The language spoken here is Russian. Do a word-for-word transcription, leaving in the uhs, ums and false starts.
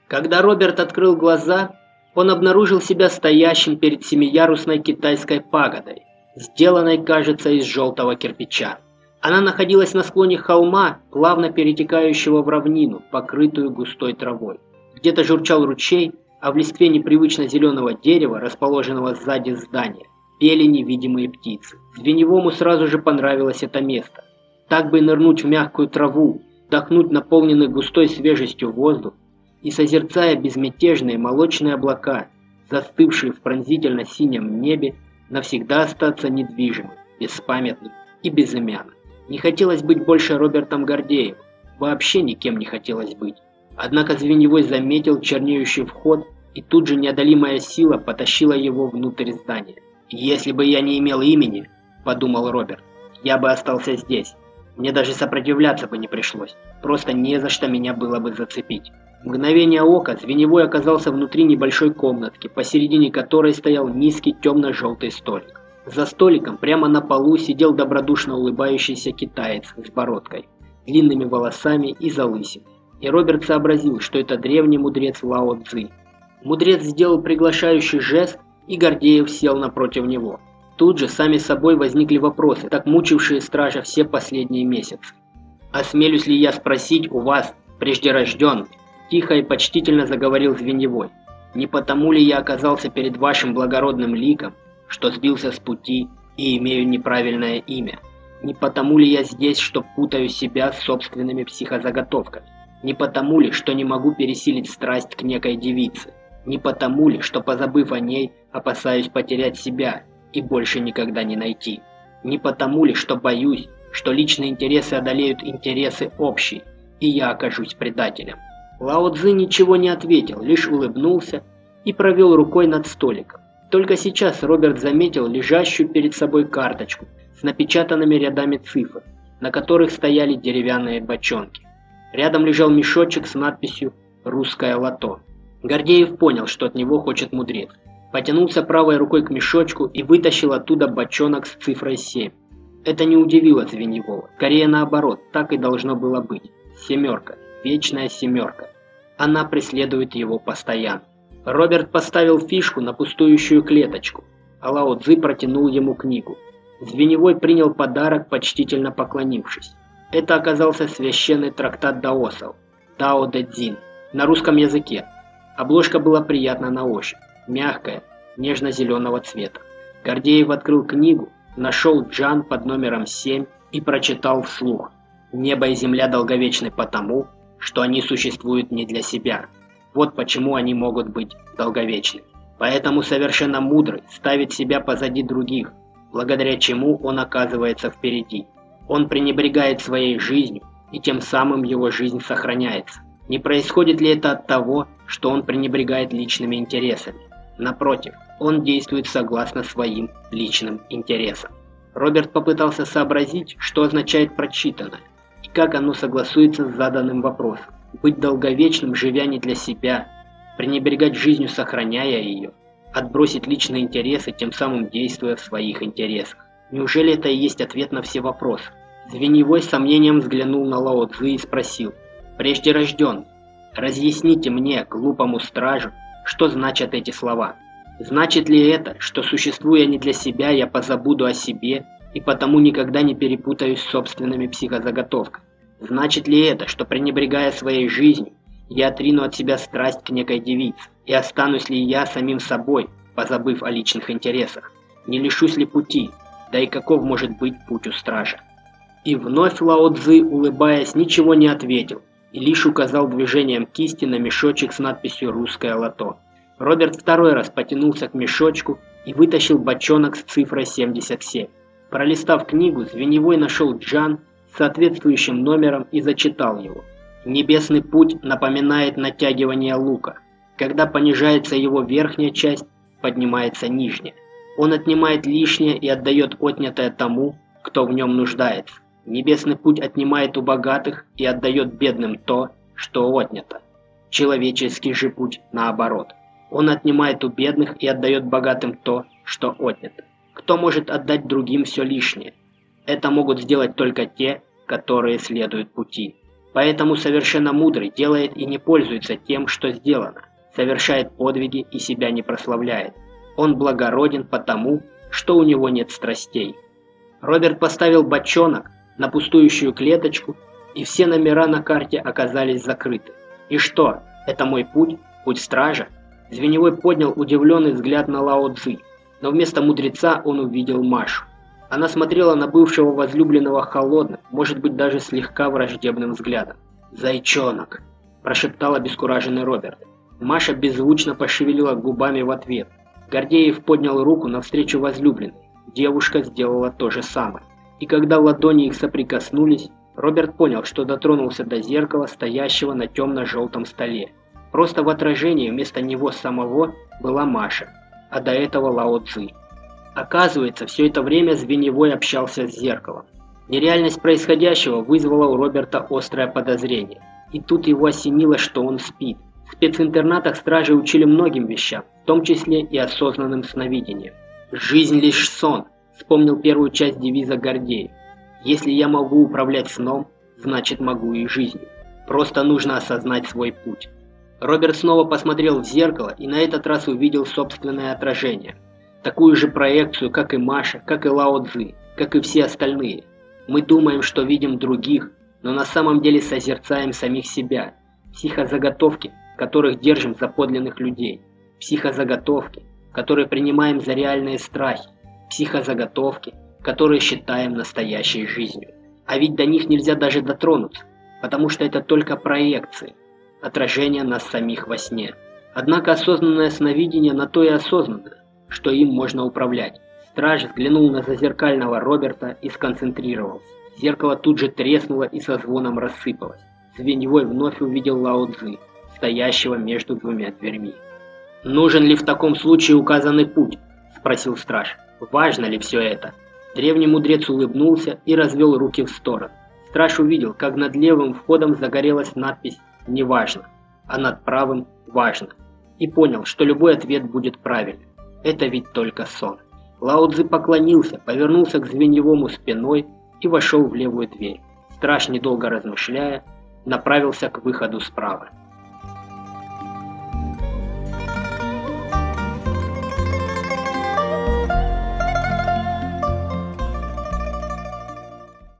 Когда Роберт открыл глаза, он обнаружил себя стоящим перед семиярусной китайской пагодой, сделанной, кажется, из желтого кирпича. Она находилась на склоне холма, плавно перетекающего в равнину, покрытую густой травой. Где-то журчал ручей, а в листве непривычно зеленого дерева, расположенного сзади здания, пели невидимые птицы. Звеневому сразу же понравилось это место. Так бы нырнуть в мягкую траву, вдохнуть наполненный густой свежестью воздух и, созерцая безмятежные молочные облака, застывшие в пронзительно-синем небе, навсегда остаться недвижимым, беспамятным и безымянным. Не хотелось быть больше Робертом Гордеевым, вообще никем не хотелось быть. Однако Звеневой заметил чернеющий вход, и тут же неодолимая сила потащила его внутрь здания. «Если бы я не имел имени, — подумал Роберт, — я бы остался здесь. Мне даже сопротивляться бы не пришлось, просто не за что меня было бы зацепить». В мгновение ока Звеневой оказался внутри небольшой комнатки, посередине которой стоял низкий темно-желтый столик. За столиком прямо на полу сидел добродушно улыбающийся китаец с бородкой, длинными волосами и залысиной. И Роберт сообразил, что это древний мудрец Лао Цзы. Мудрец сделал приглашающий жест, и Гордеев сел напротив него. Тут же сами собой возникли вопросы, так мучившие стража все последние месяцы. «Осмелюсь ли я спросить у вас, преждерожденный?» Тихо и почтительно заговорил Звеневой. «Не потому ли я оказался перед вашим благородным ликом, что сбился с пути и имею неправильное имя? Не потому ли я здесь, что путаю себя с собственными психозаготовками? Не потому ли, что не могу пересилить страсть к некой девице? Не потому ли, что, позабыв о ней, опасаюсь потерять себя и больше никогда не найти? Не потому ли, что боюсь, что личные интересы одолеют интересы общие, и я окажусь предателем?» Лао Цзы ничего не ответил, лишь улыбнулся и провел рукой над столиком. Только сейчас Роберт заметил лежащую перед собой карточку с напечатанными рядами цифр, на которых стояли деревянные бочонки. Рядом лежал мешочек с надписью «Русское лото». Гордеев понял, что от него хочет мудрец. Потянулся правой рукой к мешочку и вытащил оттуда бочонок с цифрой семь. Это не удивило Звеневого. Скорее наоборот, так и должно было быть. Семерка. Вечная семерка. Она преследует его постоянно. Роберт поставил фишку на пустующую клеточку, а Лао Цзы протянул ему книгу. Звеневой принял подарок, почтительно поклонившись. Это оказался священный трактат даосов «Дао Дэ Цзин» на русском языке. Обложка была приятна на ощупь, мягкая, нежно-зеленого цвета. Гордеев открыл книгу, нашел джан под номером семь и прочитал вслух: «Небо и земля долговечны потому, что они существуют не для себя. Вот почему они могут быть долговечны. Поэтому совершенно мудрый ставит себя позади других, благодаря чему он оказывается впереди. Он пренебрегает своей жизнью, и тем самым его жизнь сохраняется. Не происходит ли это от того, что он пренебрегает личными интересами? Напротив, он действует согласно своим личным интересам». Роберт попытался сообразить, что означает прочитанное, и как оно согласуется с заданным вопросом. Быть долговечным, живя не для себя, пренебрегать жизнью, сохраняя ее, отбросить личные интересы, тем самым действуя в своих интересах. Неужели это и есть ответ на все вопросы? Звеневой с сомнением взглянул на Лао Цзы и спросил: «Преждерожденный, разъясните мне, глупому стражу, что значат эти слова? Значит ли это, что, существуя не для себя, я позабуду о себе и потому никогда не перепутаюсь с собственными психозаготовками? Значит ли это, что, пренебрегая своей жизнью, я отрину от себя страсть к некой девице? И останусь ли я самим собой, позабыв о личных интересах? Не лишусь ли пути? Да и каков может быть путь у стража?» И вновь Лао Цзы, улыбаясь, ничего не ответил и лишь указал движением кисти на мешочек с надписью «Русское лото». Роберт второй раз потянулся к мешочку и вытащил бочонок с цифрой семьдесят семь. Пролистав книгу, Звеневой нашел джан с соответствующим номером и зачитал его. «Небесный путь напоминает натягивание лука. Когда понижается его верхняя часть, поднимается нижняя. Он отнимает лишнее и отдает отнятое тому, кто в нем нуждается. Небесный путь отнимает у богатых и отдает бедным то, что отнято. Человеческий же путь наоборот. Он отнимает у бедных и отдает богатым то, что отнято. Кто может отдать другим все лишнее? Это могут сделать только те, которые следуют пути. Поэтому совершенно мудрый делает и не пользуется тем, что сделано, совершает подвиги и себя не прославляет. Он благороден потому, что у него нет страстей. Роберт поставил бочонок на пустующую клеточку, и все номера на карте оказались закрыты. «И что, это мой путь? Путь стража?» Звеневой поднял удивленный взгляд на Лао Цзи, но вместо мудреца он увидел Машу. Она смотрела на бывшего возлюбленного холодным, может быть даже слегка враждебным взглядом. «Зайчонок!» – прошептал обескураженный Роберт. Маша беззвучно пошевелила губами в ответ. Гордеев поднял руку навстречу возлюбленной. Девушка сделала то же самое. И когда ладони их соприкоснулись, Роберт понял, что дотронулся до зеркала, стоящего на темно-желтом столе. Просто в отражении вместо него самого была Маша, а до этого Лао Цзи. Оказывается, все это время Звеневой общался с зеркалом. Нереальность происходящего вызвала у Роберта острое подозрение. И тут его осенило, что он спит. В специнтернатах стражи учили многим вещам, в том числе и осознанным сновидением. «Жизнь лишь сон», — вспомнил первую часть девиза Гордеев. «Если я могу управлять сном, значит могу и жизнью. Просто нужно осознать свой путь». Роберт снова посмотрел в зеркало и на этот раз увидел собственное отражение. Такую же проекцию, как и Маша, как и Лао Цзи, как и все остальные. Мы думаем, что видим других, но на самом деле созерцаем самих себя. Психозаготовки, которых держим за подлинных людей. Психозаготовки, которые принимаем за реальные страхи. Психозаготовки, которые считаем настоящей жизнью. А ведь до них нельзя даже дотронуться, потому что это только проекции, отражение нас самих во сне. Однако осознанное сновидение на то и осознанное, что им можно управлять. Страж взглянул на зазеркального Роберта и сконцентрировался. Зеркало тут же треснуло и со звоном рассыпалось. Звеневой вновь увидел Лао Цзи, стоящего между двумя дверьми. «Нужен ли в таком случае указанный путь?» – спросил страж. «Важно ли все это?» Древний мудрец улыбнулся и развел руки в сторону. Страж увидел, как над левым входом загорелась надпись «Неважно», а над правым «Важно», и понял, что любой ответ будет правильным. Это ведь только сон. Лао Цзи поклонился, повернулся к Звеневому спиной и вошел в левую дверь. Страж, недолго размышляя, направился к выходу справа.